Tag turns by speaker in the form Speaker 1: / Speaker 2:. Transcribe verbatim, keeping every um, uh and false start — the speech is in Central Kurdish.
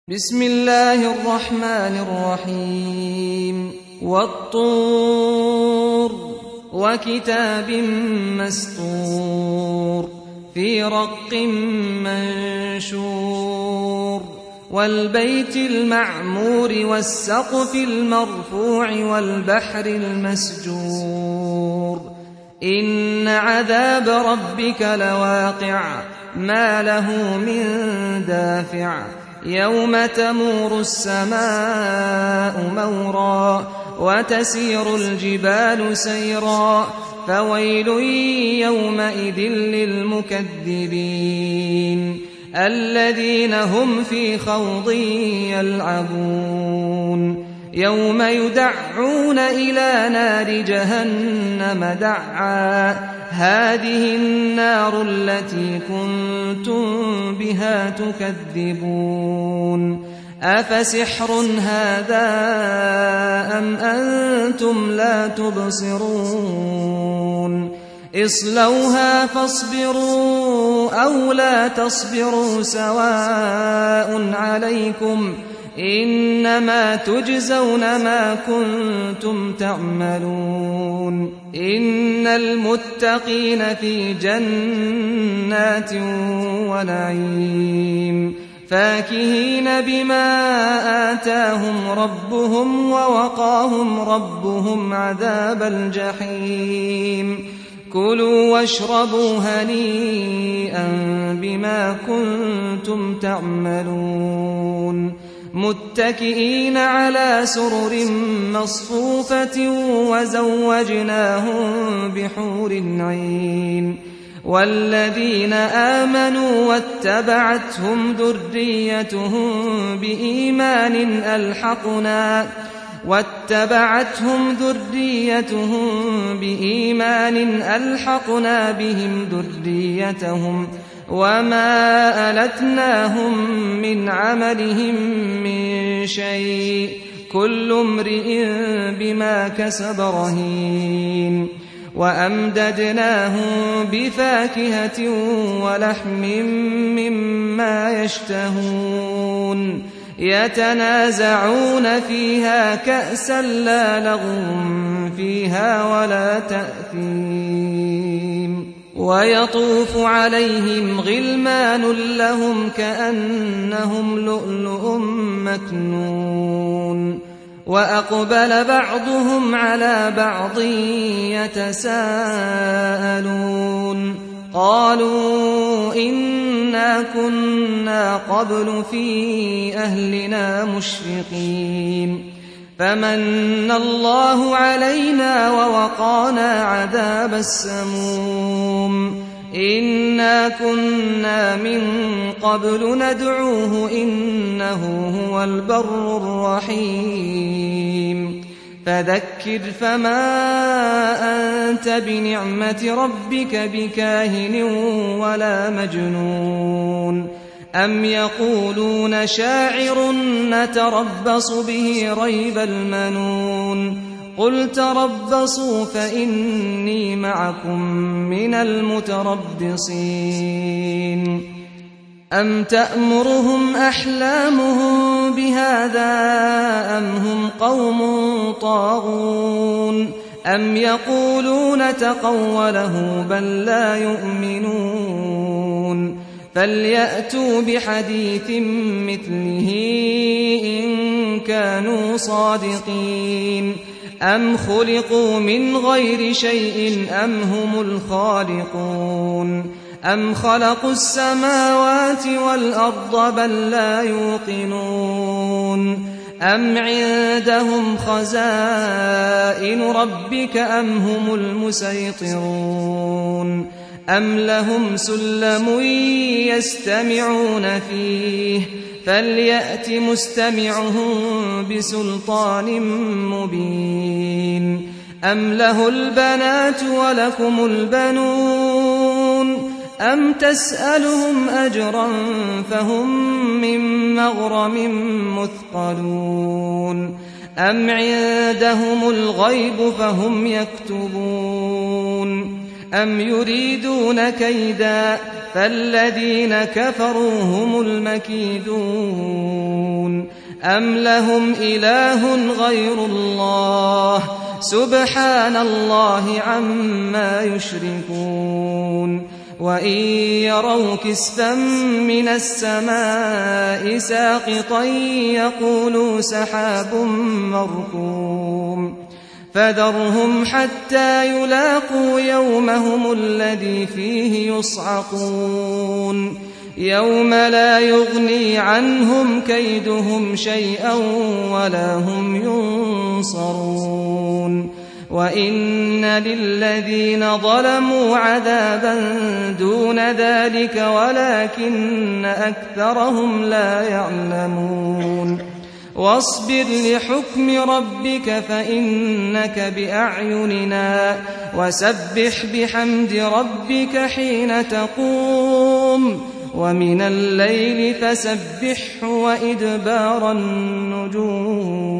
Speaker 1: بسم الله الرحمن الرحيم والطور وكتاب مسطور في رق منشور والبيت المعمور والسقف المرفوع والبحر المسجور إن عذاب ربك لواقع ما له من دافع يوم تمور السماء مورا وتسير الجبال سيرا فويل يومئذ للمكذبين الذين هم في خوض يلعبون يوم يدعون إلى نار جهنم دعا هذه النار التي كنتم بها تكذبون أفسحر هذا أم أنتم لا تبصرون اصلوها فاصبروا أو لا تصبروا سواء عليكم إنما تجزون ما كنتم تعملون إن المتقين في جنات ونعيم فاكهين بما آتاهم ربهم ووقاهم ربهم عذاب الجحيم كلوا واشربوا هنيئا بما كنتم تعملون متكئين على سرر مصفوفة وزوجناهم بحور عين والذين آمنوا واتبعتهم ذريتهم بإيمان ألحقنا واتبعتهم ذريتهم بإيمان ألحقنا بهم ذريتهم وما ألتناهم من عملهم من شيء كل امرئ بما كسب رهين وأمددناهم بفاكهة ولحم مما يشتهون يتنازعون فيها كأسا لا لغو فيها ولا تأثيم ويطوف عليهم غلمان لهم كأنهم لؤلؤ مكنون وأقبل بعضهم على بعض يتساءلون قالوا إنا كنا قبل في أهلنا مشفقين فمن الله علينا ووقانا عذاب السموم إنا كنا من قبل ندعوه إنه هو البر الرحيم فذكر فما أنت بنعمة ربك بكاهن ولا مجنون أم يقولون شاعر نتربص به ريب المنون قل تربصوا فإني معكم من المتربصين أم تأمرهم أحلامهم بهذا أم هم قوم طاغون أم يقولون تقوله بل لا يؤمنون فليأتوا بحديث مثله إن كانوا صادقين أم خلقوا من غير شيء أم هم الخالقون أم خلقوا السماوات والأرض بل لا يوقنون أم عندهم خزائن ربك أم هم المسيطرون أم لهم سلم يستمعون فيه فليأت مستمعهم بسلطان مبين أم له البنات ولكم البنون أم تسألهم أجرا فهم من مغرم مثقلون أم عندهم الغيب فهم يكتبون أم يريدون كيدا فالذين كفروا هم المكيدون أم لهم إله غير الله سبحان الله عما يشركون وإن يروا كسفا من السماء ساقطا يقولوا سحاب مركوم فذرهم حتى يلاقوا يومهم الذي فيه يصعقون يوم لا يغني عنهم كيدهم شيئا ولا هم ينصرون وإن للذين ظلموا عذابا دون ذلك ولكن أكثرهم لا يعلمون واصبر لحكم ربك فإنك بأعيننا وسبح بحمد ربك حين تقوم ومن الليل فسبحه وإدبار النجوم